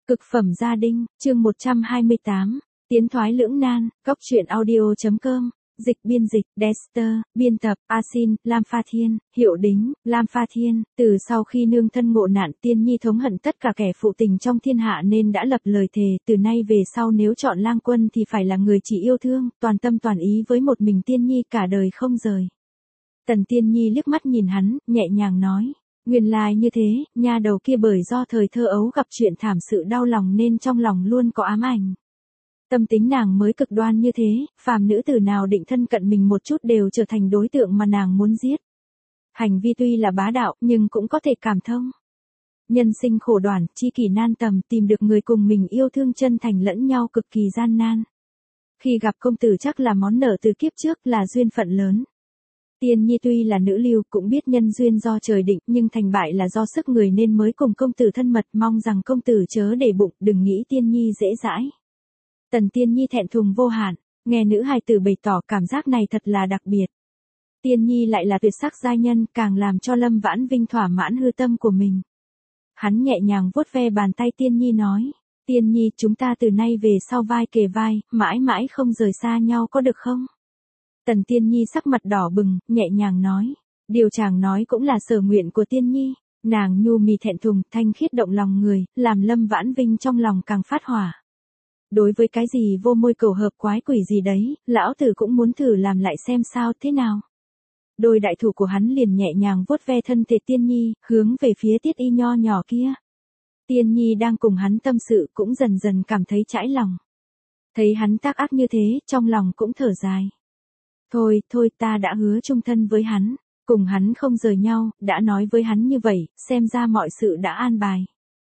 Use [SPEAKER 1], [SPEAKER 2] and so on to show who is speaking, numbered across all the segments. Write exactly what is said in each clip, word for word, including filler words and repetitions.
[SPEAKER 1] Cực phẩm gia đình, chương một trăm hai mươi tám, tiến thoái lưỡng nan, góc truyện audio.com, dịch biên dịch, Dexter, biên tập, Asin, Lam Pha Thiên, hiệu đính, Lam Pha Thiên, từ sau khi nương thân ngộ nạn Tiên Nhi thống hận tất cả kẻ phụ tình trong thiên hạ nên đã lập lời thề, từ nay về sau nếu chọn lang quân thì phải là người chỉ yêu thương, toàn tâm toàn ý với một mình Tiên Nhi cả đời không rời. Tần Tiên Nhi liếc mắt nhìn hắn, nhẹ nhàng nói. Nguyên lai như thế, nha đầu kia bởi do thời thơ ấu gặp chuyện thảm sự đau lòng nên trong lòng luôn có ám ảnh. Tâm tính nàng mới cực đoan như thế, phàm nữ tử nào định thân cận mình một chút đều trở thành đối tượng mà nàng muốn giết. Hành vi tuy là bá đạo nhưng cũng có thể cảm thông. Nhân sinh khổ đoản, chi kỷ nan tầm, tìm được người cùng mình yêu thương chân thành lẫn nhau cực kỳ gian nan. Khi gặp công tử chắc là món nợ từ kiếp trước, là duyên phận lớn. Tiên Nhi tuy là nữ lưu cũng biết nhân duyên do trời định, nhưng thành bại là do sức người nên mới cùng công tử thân mật, mong rằng công tử chớ để bụng, đừng nghĩ Tiên Nhi dễ dãi. Tần Tiên Nhi thẹn thùng vô hạn, nghe nữ hài tử bày tỏ cảm giác này thật là đặc biệt. Tiên Nhi lại là tuyệt sắc giai nhân, càng làm cho Lâm Vãn Vinh thỏa mãn hư tâm của mình. Hắn nhẹ nhàng vuốt ve bàn tay Tiên Nhi nói, Tiên Nhi chúng ta từ nay về sau vai kề vai, mãi mãi không rời xa nhau có được không? Tần Tiên Nhi sắc mặt đỏ bừng, nhẹ nhàng nói. Điều chàng nói cũng là sở nguyện của Tiên Nhi. Nàng nhu mì thẹn thùng, thanh khiết động lòng người, làm Lâm Vãn Vinh trong lòng càng phát hỏa. Đối với cái gì vô môi cầu hợp quái quỷ gì đấy, lão tử cũng muốn thử làm lại xem sao thế nào. Đôi đại thủ của hắn liền nhẹ nhàng vuốt ve thân thể Tiên Nhi, hướng về phía Tiết Y nho nhỏ kia. Tiên Nhi đang cùng hắn tâm sự cũng dần dần cảm thấy chãi lòng. Thấy hắn tác ác như thế, trong lòng cũng thở dài. Thôi, thôi ta đã hứa chung thân với hắn, cùng hắn không rời nhau, đã nói với hắn như vậy, xem ra mọi sự đã an bài.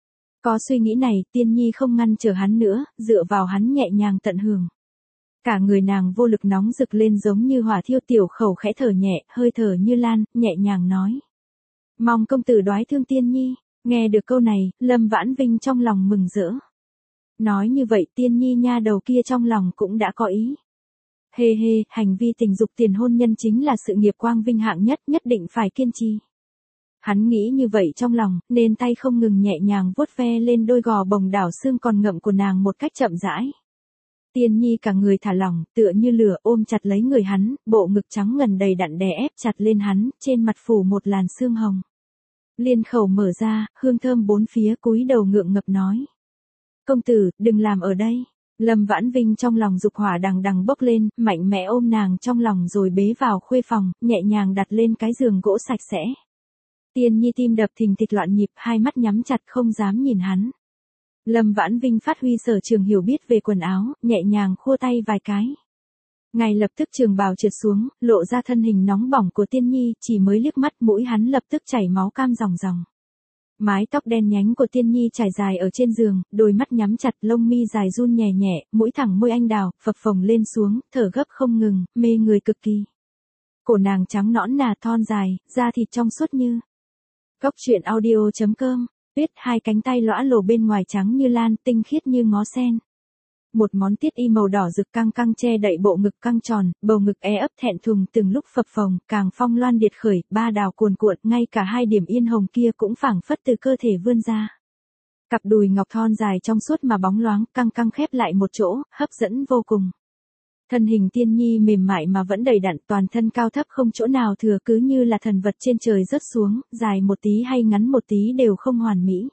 [SPEAKER 1] Có suy nghĩ này, Tiên Nhi không ngăn trở hắn nữa, dựa vào hắn nhẹ nhàng tận hưởng. Cả người nàng vô lực nóng rực lên giống như hỏa thiêu, tiểu khẩu khẽ thở nhẹ, hơi thở như lan, nhẹ nhàng nói. Mong công tử đoái thương Tiên Nhi, nghe được câu này, Lâm Vãn Vinh trong lòng mừng rỡ. Nói như vậy Tiên Nhi nha đầu kia trong lòng cũng đã có ý. Hê hê, hành vi tình dục tiền hôn nhân chính là sự nghiệp quang vinh hạng nhất, nhất định phải kiên trì. Hắn nghĩ như vậy trong lòng, nên tay không ngừng nhẹ nhàng vuốt ve lên đôi gò bồng đảo xương còn ngậm của nàng một cách chậm rãi. Tiên Nhi cả người thả lỏng, tựa như lửa ôm chặt lấy người hắn, bộ ngực trắng ngần đầy đặn đè ép chặt lên hắn, trên mặt phủ một làn sương hồng. Liên khẩu mở ra, hương thơm bốn phía, cúi đầu ngượng ngập nói. Công tử, đừng làm ở đây. Lâm Vãn Vinh trong lòng dục hỏa đằng đằng bốc lên, mạnh mẽ ôm nàng trong lòng rồi bế vào khuê phòng, nhẹ nhàng đặt lên cái giường gỗ sạch sẽ. Tiên Nhi tim đập thình thịch loạn nhịp, hai mắt nhắm chặt không dám nhìn hắn. Lâm Vãn Vinh phát huy sở trường hiểu biết về quần áo, nhẹ nhàng khua tay vài cái. Ngay lập tức trường bào trượt xuống, lộ ra thân hình nóng bỏng của Tiên Nhi, chỉ mới liếc mắt mũi hắn lập tức chảy máu cam ròng ròng. Mái tóc đen nhánh của Tiên Nhi trải dài ở trên giường, đôi mắt nhắm chặt, lông mi dài run nhẹ nhẹ, mũi thẳng môi anh đào, phập phồng lên xuống, thở gấp không ngừng, mê người cực kỳ. Cổ nàng trắng nõn nà thon dài, da thịt trong suốt như. Góc truyện audio.com, tuyết hai cánh tay lõa lồ bên ngoài trắng như lan, tinh khiết như ngó sen. Một món tiết y màu đỏ rực căng căng che đậy bộ ngực căng tròn, bầu ngực é ấp thẹn thùng từng lúc phập phồng, càng phong loan điệt khởi, ba đào cuồn cuộn, ngay cả hai điểm yên hồng kia cũng phảng phất từ cơ thể vươn ra. Cặp đùi ngọc thon dài trong suốt mà bóng loáng, căng căng khép lại một chỗ, hấp dẫn vô cùng. Thân hình Tiên Nhi mềm mại mà vẫn đầy đặn, toàn thân cao thấp không chỗ nào thừa, cứ như là thần vật trên trời rớt xuống, dài một tí hay ngắn một tí đều không hoàn mỹ.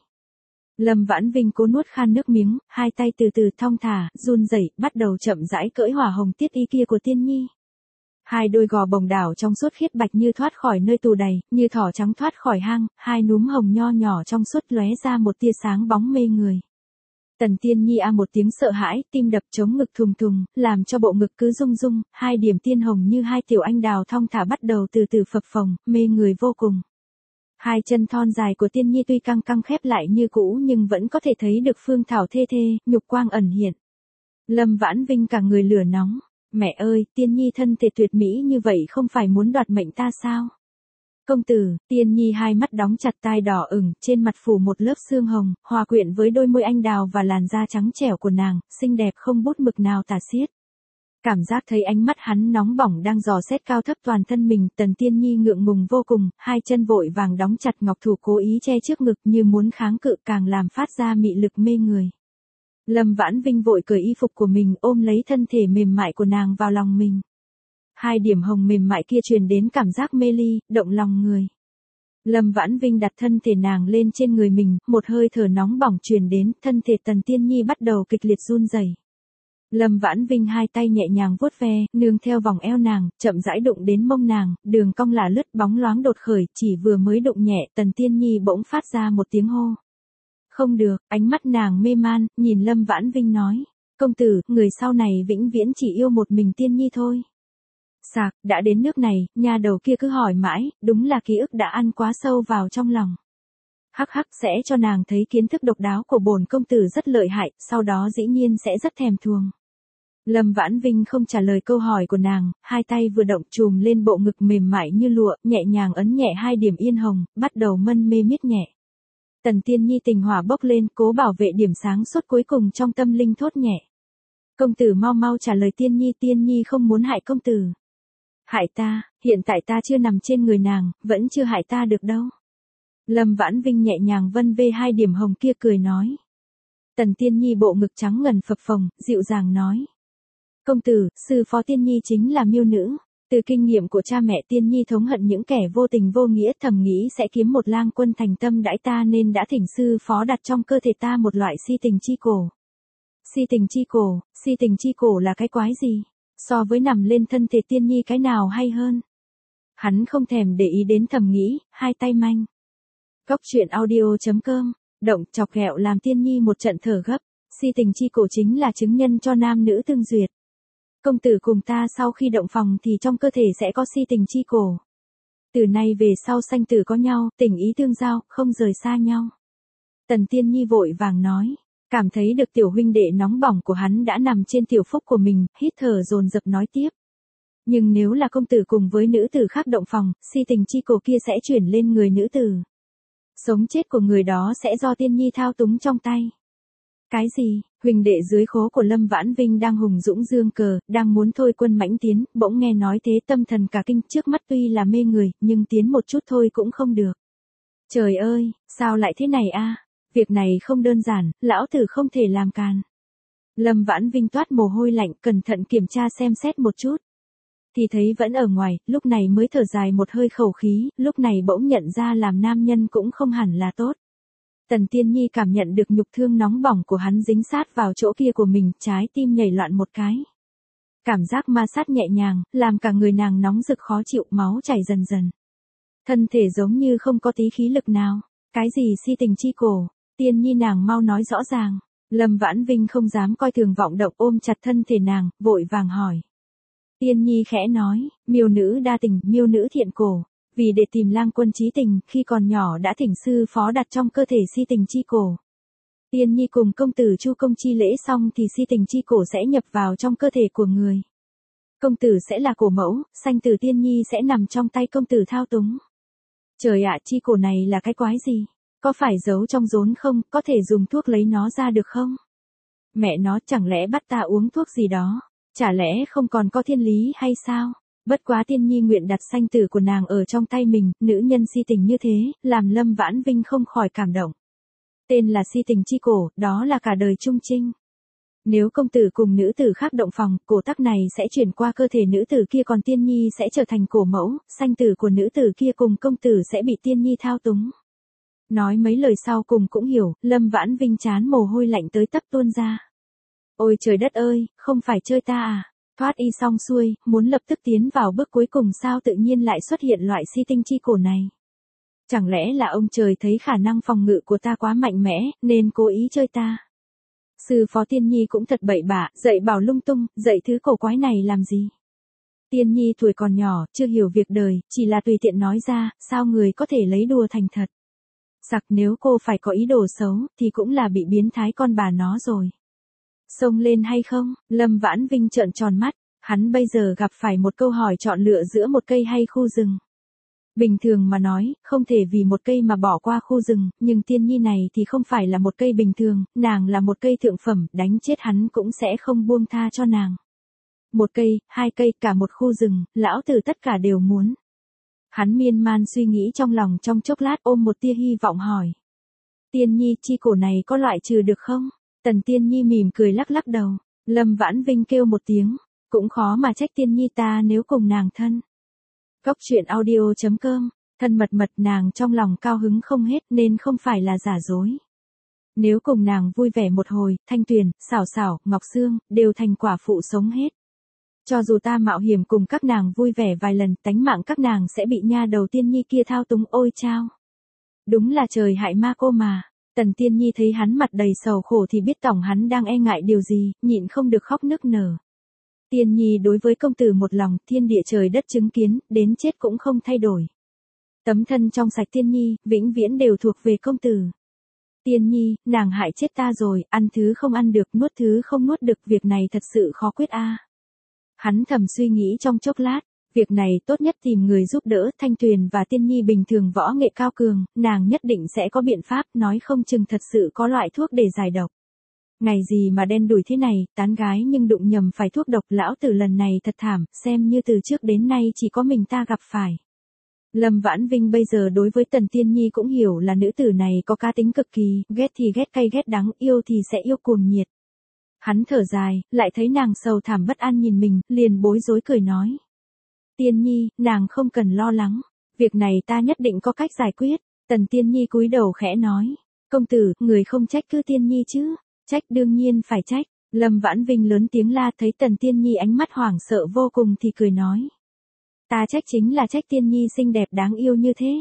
[SPEAKER 1] Lâm Vãn Vinh cố nuốt khan nước miếng, hai tay từ từ thong thả, run rẩy, bắt đầu chậm rãi cởi hỏa hồng tiết y kia của Tiên Nhi. Hai đôi gò bồng đảo trong suốt khiết bạch như thoát khỏi nơi tù đầy, như thỏ trắng thoát khỏi hang, hai núm hồng nho nhỏ trong suốt lóe ra một tia sáng bóng mê người. Tần Tiên Nhi a một tiếng sợ hãi, tim đập chống ngực thùng thùng, làm cho bộ ngực cứ rung rung, hai điểm tiên hồng như hai tiểu anh đào thong thả bắt đầu từ từ phập phồng, mê người vô cùng. Hai chân thon dài của Tiên Nhi tuy căng căng khép lại như cũ nhưng vẫn có thể thấy được phương thảo thê thê, nhục quang ẩn hiện. Lâm Vãn Vinh cả người lửa nóng, mẹ ơi, Tiên Nhi thân thể tuyệt mỹ như vậy không phải muốn đoạt mệnh ta sao? Công tử, Tiên Nhi hai mắt đóng chặt, tai đỏ ửng, trên mặt phủ một lớp sương hồng, hòa quyện với đôi môi anh đào và làn da trắng trẻo của nàng, xinh đẹp không bút mực nào tả xiết. Cảm giác thấy ánh mắt hắn nóng bỏng đang dò xét cao thấp toàn thân mình, Tần Tiên Nhi ngượng ngùng vô cùng, hai chân vội vàng đóng chặt ngọc thủ cố ý che trước ngực như muốn kháng cự, càng làm phát ra mị lực mê người. Lâm Vãn Vinh vội cởi y phục của mình ôm lấy thân thể mềm mại của nàng vào lòng mình. Hai điểm hồng mềm mại kia truyền đến cảm giác mê ly, động lòng người. Lâm Vãn Vinh đặt thân thể nàng lên trên người mình, một hơi thở nóng bỏng truyền đến, thân thể Tần Tiên Nhi bắt đầu kịch liệt run rẩy. Lâm Vãn Vinh hai tay nhẹ nhàng vuốt ve, nương theo vòng eo nàng, chậm rãi đụng đến mông nàng, đường cong là lướt bóng loáng đột khởi, chỉ vừa mới đụng nhẹ, Tần Tiên Nhi bỗng phát ra một tiếng hô. Không được, ánh mắt nàng mê man, nhìn Lâm Vãn Vinh nói, công tử, người sau này vĩnh viễn chỉ yêu một mình Tiên Nhi thôi. Sạc, đã đến nước này, nhà đầu kia cứ hỏi mãi, đúng là ký ức đã ăn quá sâu vào trong lòng. Hắc hắc sẽ cho nàng thấy kiến thức độc đáo của bổn công tử rất lợi hại, sau đó dĩ nhiên sẽ rất thèm thuồng. Lâm Vãn Vinh không trả lời câu hỏi của nàng, hai tay vừa động chùm lên bộ ngực mềm mại như lụa, nhẹ nhàng ấn nhẹ hai điểm yên hồng, bắt đầu mân mê miết nhẹ. Tần Tiên Nhi tình hỏa bốc lên, cố bảo vệ điểm sáng suốt cuối cùng trong tâm linh thốt nhẹ. Công tử mau mau trả lời Tiên Nhi, Tiên Nhi không muốn hại công tử. Hại ta, hiện tại ta chưa nằm trên người nàng, vẫn chưa hại ta được đâu. Lâm Vãn Vinh nhẹ nhàng vân vê hai điểm hồng kia cười nói. Tần Tiên Nhi bộ ngực trắng ngần phập phồng, dịu dàng nói. Công tử, sư phó Tiên Nhi chính là miêu nữ. Từ kinh nghiệm của cha mẹ Tiên Nhi thống hận những kẻ vô tình vô nghĩa, thầm nghĩ sẽ kiếm một lang quân thành tâm đãi ta nên đã thỉnh sư phó đặt trong cơ thể ta một loại si tình chi cổ. Si tình chi cổ, si tình chi cổ là cái quái gì? So với nằm lên thân thể Tiên Nhi cái nào hay hơn? Hắn không thèm để ý đến thầm nghĩ, hai tay manh. Góc truyện audio chấm com, động chọc ghẹo làm Tiên Nhi một trận thở gấp, si tình chi cổ chính là chứng nhân cho nam nữ tương duyệt. Công tử cùng ta sau khi động phòng thì trong cơ thể sẽ có si tình chi cổ. Từ nay về sau sanh tử có nhau, tình ý tương giao, không rời xa nhau. Tần Tiên Nhi vội vàng nói, cảm thấy được tiểu huynh đệ nóng bỏng của hắn đã nằm trên tiểu phúc của mình, hít thở dồn dập nói tiếp. Nhưng nếu là công tử cùng với nữ tử khác động phòng, si tình chi cổ kia sẽ chuyển lên người nữ tử. Sống chết của người đó sẽ do Tiên Nhi thao túng trong tay. Cái gì? Huỳnh đệ dưới khố của Lâm Vãn Vinh đang hùng dũng dương cờ, đang muốn thôi quân mãnh tiến, bỗng nghe nói thế tâm thần cả kinh, trước mắt tuy là mê người, nhưng tiến một chút thôi cũng không được. Trời ơi, sao lại thế này a? Việc này không đơn giản, lão tử không thể làm càn. Lâm Vãn Vinh toát mồ hôi lạnh, cẩn thận kiểm tra xem xét một chút. Thì thấy vẫn ở ngoài, lúc này mới thở dài một hơi khẩu khí, lúc này bỗng nhận ra làm nam nhân cũng không hẳn là tốt. Tần Tiên Nhi cảm nhận được nhục thương nóng bỏng của hắn dính sát vào chỗ kia của mình, trái tim nhảy loạn một cái. Cảm giác ma sát nhẹ nhàng, làm cả người nàng nóng rực khó chịu, máu chảy dần dần. Thân thể giống như không có tí khí lực nào. Cái gì si tình chi cổ? Tiên Nhi nàng mau nói rõ ràng. Lâm Vãn Vinh không dám coi thường vọng động, ôm chặt thân thể nàng, vội vàng hỏi. Tiên Nhi khẽ nói, miêu nữ đa tình, miêu nữ thiện cổ. Vì để tìm lang quân chí tình, khi còn nhỏ đã thỉnh sư phó đặt trong cơ thể si tình chi cổ. Tiên Nhi cùng công tử chu công chi lễ xong thì si tình chi cổ sẽ nhập vào trong cơ thể của người. Công tử sẽ là cổ mẫu, sanh tử Tiên Nhi sẽ nằm trong tay công tử thao túng. Trời ạ, chi cổ này là cái quái gì? Có phải giấu trong rốn không, có thể dùng thuốc lấy nó ra được không? Mẹ nó, chẳng lẽ bắt ta uống thuốc gì đó? Chả lẽ không còn có thiên lý hay sao? Bất quá Tiên Nhi nguyện đặt sanh tử của nàng ở trong tay mình, nữ nhân si tình như thế, làm Lâm Vãn Vinh không khỏi cảm động. Tên là si tình chi cổ, đó là cả đời trung trinh. Nếu công tử cùng nữ tử khác động phòng, cổ tắc này sẽ chuyển qua cơ thể nữ tử kia, còn Tiên Nhi sẽ trở thành cổ mẫu, sanh tử của nữ tử kia cùng công tử sẽ bị Tiên Nhi thao túng. Nói mấy lời sau cùng cũng hiểu, Lâm Vãn Vinh chán mồ hôi lạnh tới tấp tuôn ra. Ôi trời đất ơi, không phải chơi ta à? Thoát y xong xuôi, muốn lập tức tiến vào bước cuối cùng sao tự nhiên lại xuất hiện loại si tinh chi cổ này? Chẳng lẽ là ông trời thấy khả năng phòng ngự của ta quá mạnh mẽ, nên cố ý chơi ta? Sư phó Tiên Nhi cũng thật bậy bạ, dạy bảo lung tung, dạy thứ cổ quái này làm gì? Tiên Nhi tuổi còn nhỏ, chưa hiểu việc đời, chỉ là tùy tiện nói ra, sao người có thể lấy đùa thành thật? Sặc, nếu cô phải có ý đồ xấu, thì cũng là bị biến thái con bà nó rồi. Xông lên hay không? Lâm Vãn Vinh trợn tròn mắt, hắn bây giờ gặp phải một câu hỏi chọn lựa giữa một cây hay khu rừng. Bình thường mà nói, không thể vì một cây mà bỏ qua khu rừng, nhưng Tiên Nhi này thì không phải là một cây bình thường, nàng là một cây thượng phẩm, đánh chết hắn cũng sẽ không buông tha cho nàng. Một cây, hai cây, cả một khu rừng, lão tử tất cả đều muốn. Hắn miên man suy nghĩ trong lòng trong chốc lát, ôm một tia hy vọng hỏi. Tiên Nhi, chi cổ này có loại trừ được không? Tần Tiên Nhi mỉm cười lắc lắc đầu. Lâm Vãn Vinh kêu một tiếng. Cũng khó mà trách Tiên Nhi ta nếu cùng nàng thân. Cốc truyện audio chấm com. Thân mật mật nàng trong lòng cao hứng không hết nên không phải là giả dối. Nếu cùng nàng vui vẻ một hồi, Thanh Tuyền, Xảo Xảo, Ngọc Sương, đều thành quả phụ sống hết. Cho dù ta mạo hiểm cùng các nàng vui vẻ vài lần, tánh mạng các nàng sẽ bị nha đầu Tiên Nhi kia thao túng ôi chao. Đúng là trời hại ma cô mà. Tần Tiên Nhi thấy hắn mặt đầy sầu khổ thì biết tổng hắn đang e ngại điều gì, nhịn không được khóc nức nở. Tiên Nhi đối với công tử một lòng, thiên địa trời đất chứng kiến, đến chết cũng không thay đổi. Tấm thân trong sạch Tiên Nhi, vĩnh viễn đều thuộc về công tử. Tiên Nhi, nàng hại chết ta rồi, ăn thứ không ăn được, nuốt thứ không nuốt được, việc này thật sự khó quyết a. Hắn thầm suy nghĩ trong chốc lát, việc này tốt nhất tìm người giúp đỡ. Thanh Tuyền và Tiên Nhi bình thường võ nghệ cao cường, nàng nhất định sẽ có biện pháp, nói không chừng thật sự có loại thuốc để giải độc. Ngày gì mà đen đủi thế này, tán gái nhưng đụng nhầm phải thuốc độc, lão tử lần này thật thảm, xem như từ trước đến nay chỉ có mình ta gặp phải. Lâm Vãn Vinh bây giờ đối với Tần Tiên Nhi cũng hiểu là nữ tử này có cá tính cực kỳ, ghét thì ghét cay ghét đắng, yêu thì sẽ yêu cuồng nhiệt. Hắn thở dài, lại thấy nàng sầu thảm bất an nhìn mình, liền bối rối cười nói. Tiên Nhi, nàng không cần lo lắng, việc này ta nhất định có cách giải quyết. Tần Tiên Nhi cúi đầu khẽ nói, công tử, người không trách cứ Tiên Nhi chứ? Trách đương nhiên phải trách. Lâm Vãn Vinh lớn tiếng la, thấy Tần Tiên Nhi ánh mắt hoảng sợ vô cùng thì cười nói. Ta trách chính là trách Tiên Nhi xinh đẹp đáng yêu như thế.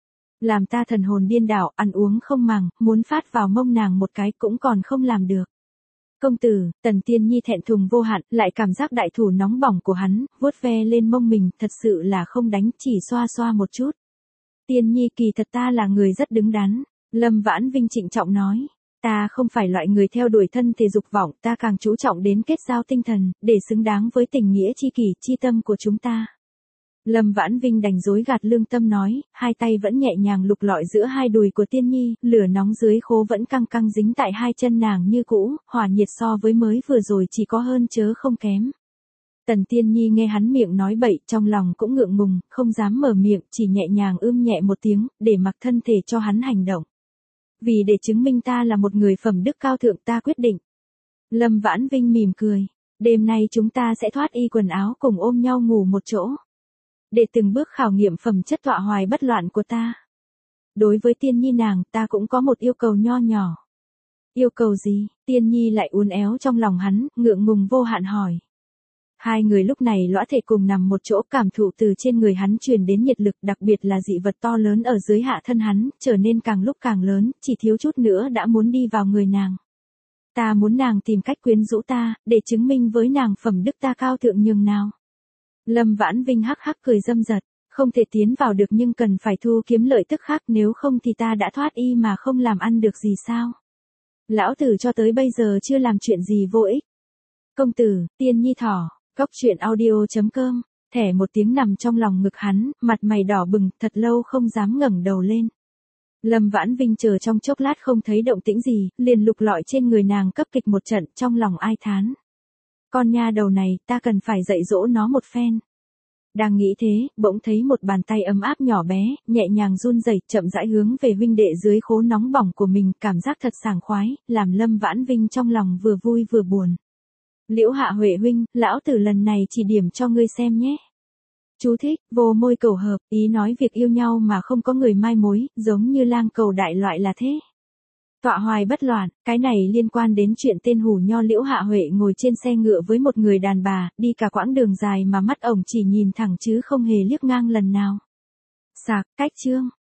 [SPEAKER 1] Làm ta thần hồn điên đảo, ăn uống không màng, muốn phát vào mông nàng một cái cũng còn không làm được. Công tử, Tần Tiên Nhi thẹn thùng vô hạn, lại cảm giác đại thủ nóng bỏng của hắn, vuốt ve lên mông mình, thật sự là không đánh, chỉ xoa xoa một chút. Tiên Nhi kỳ thật ta là người rất đứng đắn. Lâm Vãn Vinh trịnh trọng nói. Ta không phải loại người theo đuổi thân thể dục vọng, ta càng chú trọng đến kết giao tinh thần, để xứng đáng với tình nghĩa chi kỷ, chi tâm của chúng ta. Lâm Vãn Vinh đành dối gạt lương tâm nói, hai tay vẫn nhẹ nhàng lục lọi giữa hai đùi của Tiên Nhi, lửa nóng dưới khố vẫn căng căng dính tại hai chân nàng như cũ, hỏa nhiệt so với mới vừa rồi chỉ có hơn chớ không kém. Tần Tiên Nhi nghe hắn miệng nói bậy, trong lòng cũng ngượng ngùng, không dám mở miệng, chỉ nhẹ nhàng ưm nhẹ một tiếng, để mặc thân thể cho hắn hành động. Vì để chứng minh ta là một người phẩm đức cao thượng, ta quyết định. Lâm Vãn Vinh mỉm cười, đêm nay chúng ta sẽ thoát y quần áo cùng ôm nhau ngủ một chỗ. Để từng bước khảo nghiệm phẩm chất tọa hoài bất loạn của ta. Đối với Tiên Nhi nàng, ta cũng có một yêu cầu nho nhỏ. Yêu cầu gì? Tiên Nhi lại uốn éo trong lòng hắn, ngượng ngùng vô hạn hỏi. Hai người lúc này lõa thể cùng nằm một chỗ, cảm thụ từ trên người hắn truyền đến nhiệt lực, đặc biệt là dị vật to lớn ở dưới hạ thân hắn, trở nên càng lúc càng lớn, chỉ thiếu chút nữa đã muốn đi vào người nàng. Ta muốn nàng tìm cách quyến rũ ta, để chứng minh với nàng phẩm đức ta cao thượng nhường nào. Lâm Vãn Vinh hắc hắc cười dâm dật, không thể tiến vào được nhưng cần phải thu kiếm lợi tức khác, nếu không thì ta đã thoát y mà không làm ăn được gì sao? Lão tử cho tới bây giờ chưa làm chuyện gì vô ích. Công tử, Tiên Nhi thỏ. Cốc truyện audio chấm com, thẻ một tiếng nằm trong lòng ngực hắn, mặt mày đỏ bừng, thật lâu không dám ngẩng đầu lên. Lâm Vãn Vinh chờ trong chốc lát không thấy động tĩnh gì, liền lục lọi trên người nàng cấp kịch một trận, trong lòng ai thán. Con nha đầu này, ta cần phải dạy dỗ nó một phen. Đang nghĩ thế, bỗng thấy một bàn tay ấm áp nhỏ bé, nhẹ nhàng run rẩy, chậm rãi hướng về huynh đệ dưới khố nóng bỏng của mình, cảm giác thật sảng khoái, làm Lâm Vãn Vinh trong lòng vừa vui vừa buồn. Liễu Hạ Huệ huynh, lão tử lần này chỉ điểm cho ngươi xem nhé. Chú thích, vô môi cầu hợp, ý nói việc yêu nhau mà không có người mai mối, giống như lang cầu đại loại là thế. Tọa hoài bất loạn, cái này liên quan đến chuyện tên hủ nho Liễu Hạ Huệ ngồi trên xe ngựa với một người đàn bà, đi cả quãng đường dài mà mắt ổng chỉ nhìn thẳng chứ không hề liếc ngang lần nào. Sạc, cách chương.